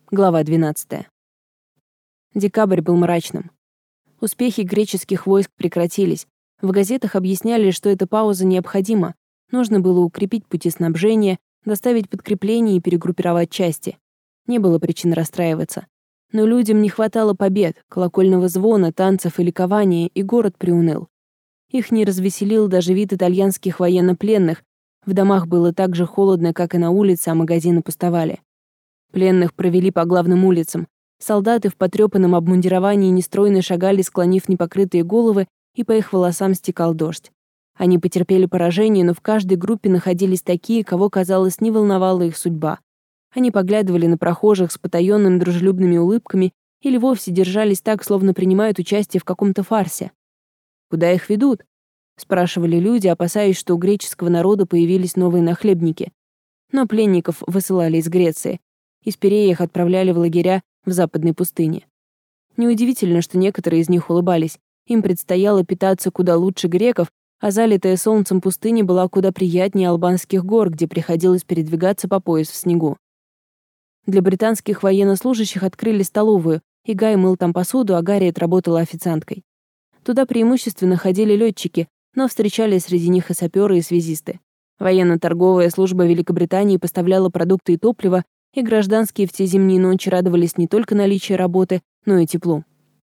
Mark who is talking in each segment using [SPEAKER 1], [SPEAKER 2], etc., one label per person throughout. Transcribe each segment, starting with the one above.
[SPEAKER 1] Глава 12. Декабрь был мрачным. Успехи греческих войск прекратились. В газетах объясняли, что эта пауза необходима. Нужно было укрепить пути снабжения, доставить подкрепления и перегруппировать части. Не было причин расстраиваться. Но людям не хватало побед, колокольного звона, танцев и ликования, и город приуныл. Их не развеселил даже вид итальянских военнопленных. В домах было так же холодно, как и на улице, а магазины пустовали. Пленных провели по главным улицам. Солдаты в потрёпанном обмундировании нестройно шагали, склонив непокрытые головы, и по их волосам стекал дождь. Они потерпели поражение, но в каждой группе находились такие, кого, казалось, не волновала их судьба. Они поглядывали на прохожих с потаёнными дружелюбными улыбками или вовсе держались так, словно принимают участие в каком-то фарсе. «Куда их ведут?» — спрашивали люди, опасаясь, что у греческого народа появились новые нахлебники. Но пленников высылали из Греции. Из Пирея их отправляли в лагеря в западной пустыне. Неудивительно, что некоторые из них улыбались. Им предстояло питаться куда лучше греков, а залитая солнцем пустыня была куда приятнее албанских гор, где приходилось передвигаться по пояс в снегу. Для британских военнослужащих открыли столовую, и Гай мыл там посуду, а Гарриет работала официанткой. Туда преимущественно ходили летчики, но встречались среди них и саперы, и связисты. Военно-торговая служба Великобритании поставляла продукты и топливо, и гражданские в те зимние ночи радовались не только наличию работы, но и теплу.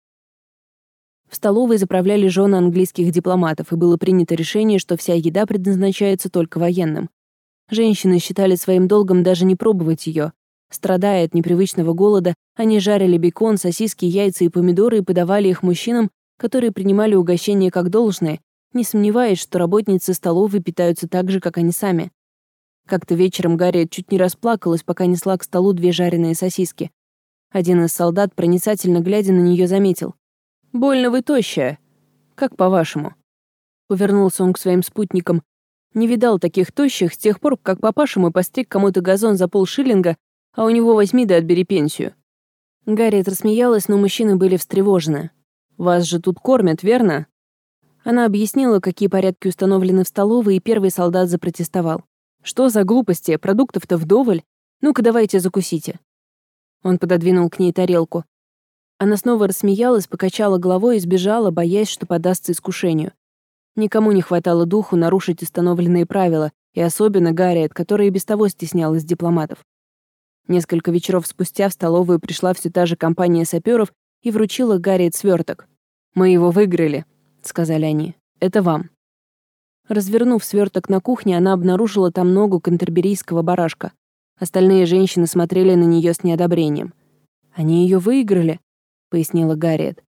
[SPEAKER 1] В столовой заправляли жены английских дипломатов, и было принято решение, что вся еда предназначается только военным. Женщины считали своим долгом даже не пробовать ее. Страдая от непривычного голода, они жарили бекон, сосиски, яйца и помидоры и подавали их мужчинам, которые принимали угощение как должное, не сомневаясь, что работницы столовой питаются так же, как они сами. Как-то вечером Гарриет чуть не расплакалась, пока несла к столу 2 жареные сосиски. Один из солдат, проницательно глядя на нее, заметил: «Больно вы тощая. Как по-вашему?» Повернулся он к своим спутникам. Не видал таких тощих с тех пор, как папаша мой постриг кому-то газон за полшиллинга, а у него возьми да отбери пенсию. Гарриет рассмеялась, но мужчины были встревожены. «Вас же тут кормят, верно?» Она объяснила, какие порядки установлены в столовой, и первый солдат запротестовал. «Что за глупости? Продуктов-то вдоволь. Ну-ка, давайте закусите». Он пододвинул к ней тарелку. Она снова рассмеялась, покачала головой и сбежала, боясь, что поддастся искушению. Никому не хватало духу нарушить установленные правила, и особенно Гарриет, которая и без того стеснялась дипломатов. Несколько вечеров спустя в столовую пришла все та же компания саперов и вручила Гарриет сверток. «Мы его выиграли», — сказали они. «Это вам». Развернув сверток на кухне, она обнаружила там ногу кантерберийского барашка. Остальные женщины смотрели на нее с неодобрением. «Они ее выиграли», — пояснила Гарриет.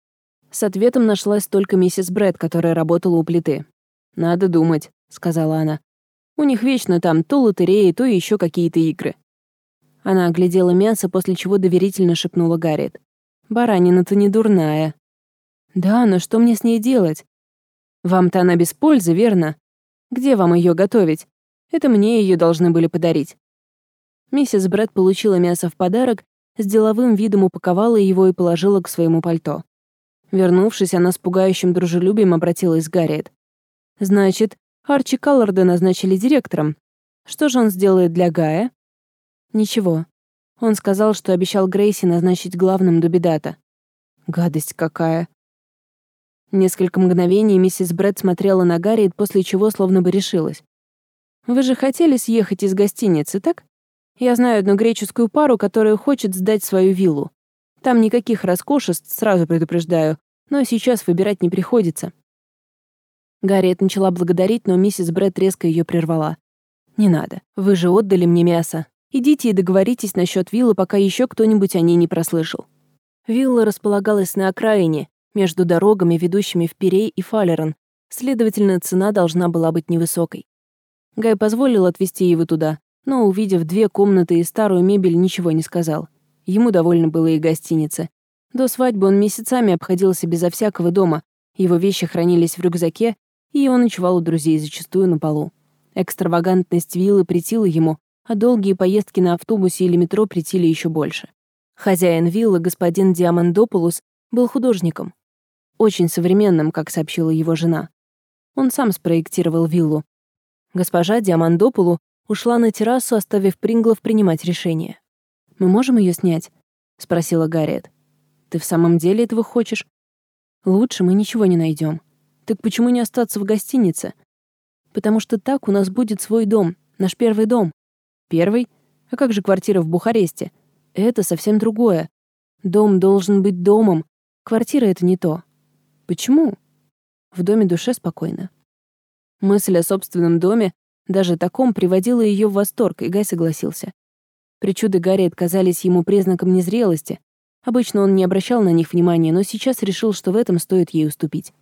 [SPEAKER 1] С ответом нашлась только миссис Брэд, которая работала у плиты. «Надо думать», — сказала она. «У них вечно там то лотереи, то еще какие-то игры». Она оглядела мясо, после чего доверительно шепнула Гарриет. «Баранина-то не дурная». «Да, но что мне с ней делать? Вам-то она без пользы, верно? Где вам ее готовить? Это мне ее должны были подарить». Миссис Брэд получила мясо в подарок, с деловым видом упаковала его и положила к своему пальто. Вернувшись, она с пугающим дружелюбием обратилась к Гарриет. «Значит, Арчи Калларда назначили директором. Что же он сделает для Гая?» «Ничего. Он сказал, что обещал Грейси назначить главным Дубидата». «Гадость какая!» Несколько мгновений миссис Брэд смотрела на Гарриет, после чего словно бы решилась. «Вы же хотели съехать из гостиницы, так? Я знаю одну греческую пару, которая хочет сдать свою виллу. Там никаких роскошеств, сразу предупреждаю, но сейчас выбирать не приходится». Гарриет начала благодарить, но миссис Брэд резко ее прервала. «Не надо. Вы же отдали мне мясо. Идите и договоритесь насчет виллы, пока еще кто-нибудь о ней не прослышал». Вилла располагалась на окраине, между дорогами, ведущими в Пирей и Фалерон, следовательно, цена должна была быть невысокой. Гай позволил отвезти его туда, но, увидев 2 комнаты и старую мебель, ничего не сказал. Ему довольно было и гостиницы. До свадьбы он месяцами обходился безо всякого дома, его вещи хранились в рюкзаке, и он ночевал у друзей, зачастую на полу. Экстравагантность виллы претила ему, а долгие поездки на автобусе или метро претили еще больше. Хозяин виллы, господин Диамандопулос, был художником. Очень современным, как сообщила его жена. Он сам спроектировал виллу. Госпожа Диамандопулу ушла на террасу, оставив Принглов принимать решение. «Мы можем ее снять?» — спросила Гарриет. «Ты в самом деле этого хочешь? Лучше мы ничего не найдем. Так почему не остаться в гостинице? Потому что так у нас будет свой дом, наш первый дом». «Первый? А как же квартира в Бухаресте? Это совсем другое. Дом должен быть домом. Квартира — это не то». «Почему?» В доме душе спокойно. Мысль о собственном доме, даже таком, приводила ее в восторг, и Гай согласился. Причуды Гарриет казались ему признаком незрелости. Обычно он не обращал на них внимания, но сейчас решил, что в этом стоит ей уступить.